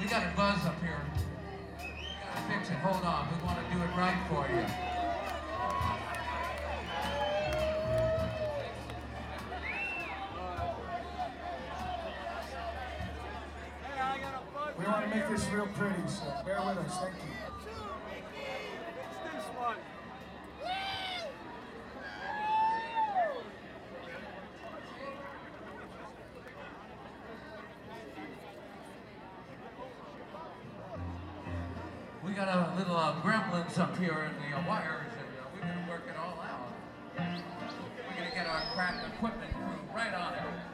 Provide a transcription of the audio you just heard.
got a buzz up here. We gotta fix it. Hold on. We want to do it right for you. We want to make this real pretty, so bear with us. Thank you. It's this one. We got a little gremlins up here in the wires, and we're gonna work it all out. We're gonna get our crack equipment crew right on it.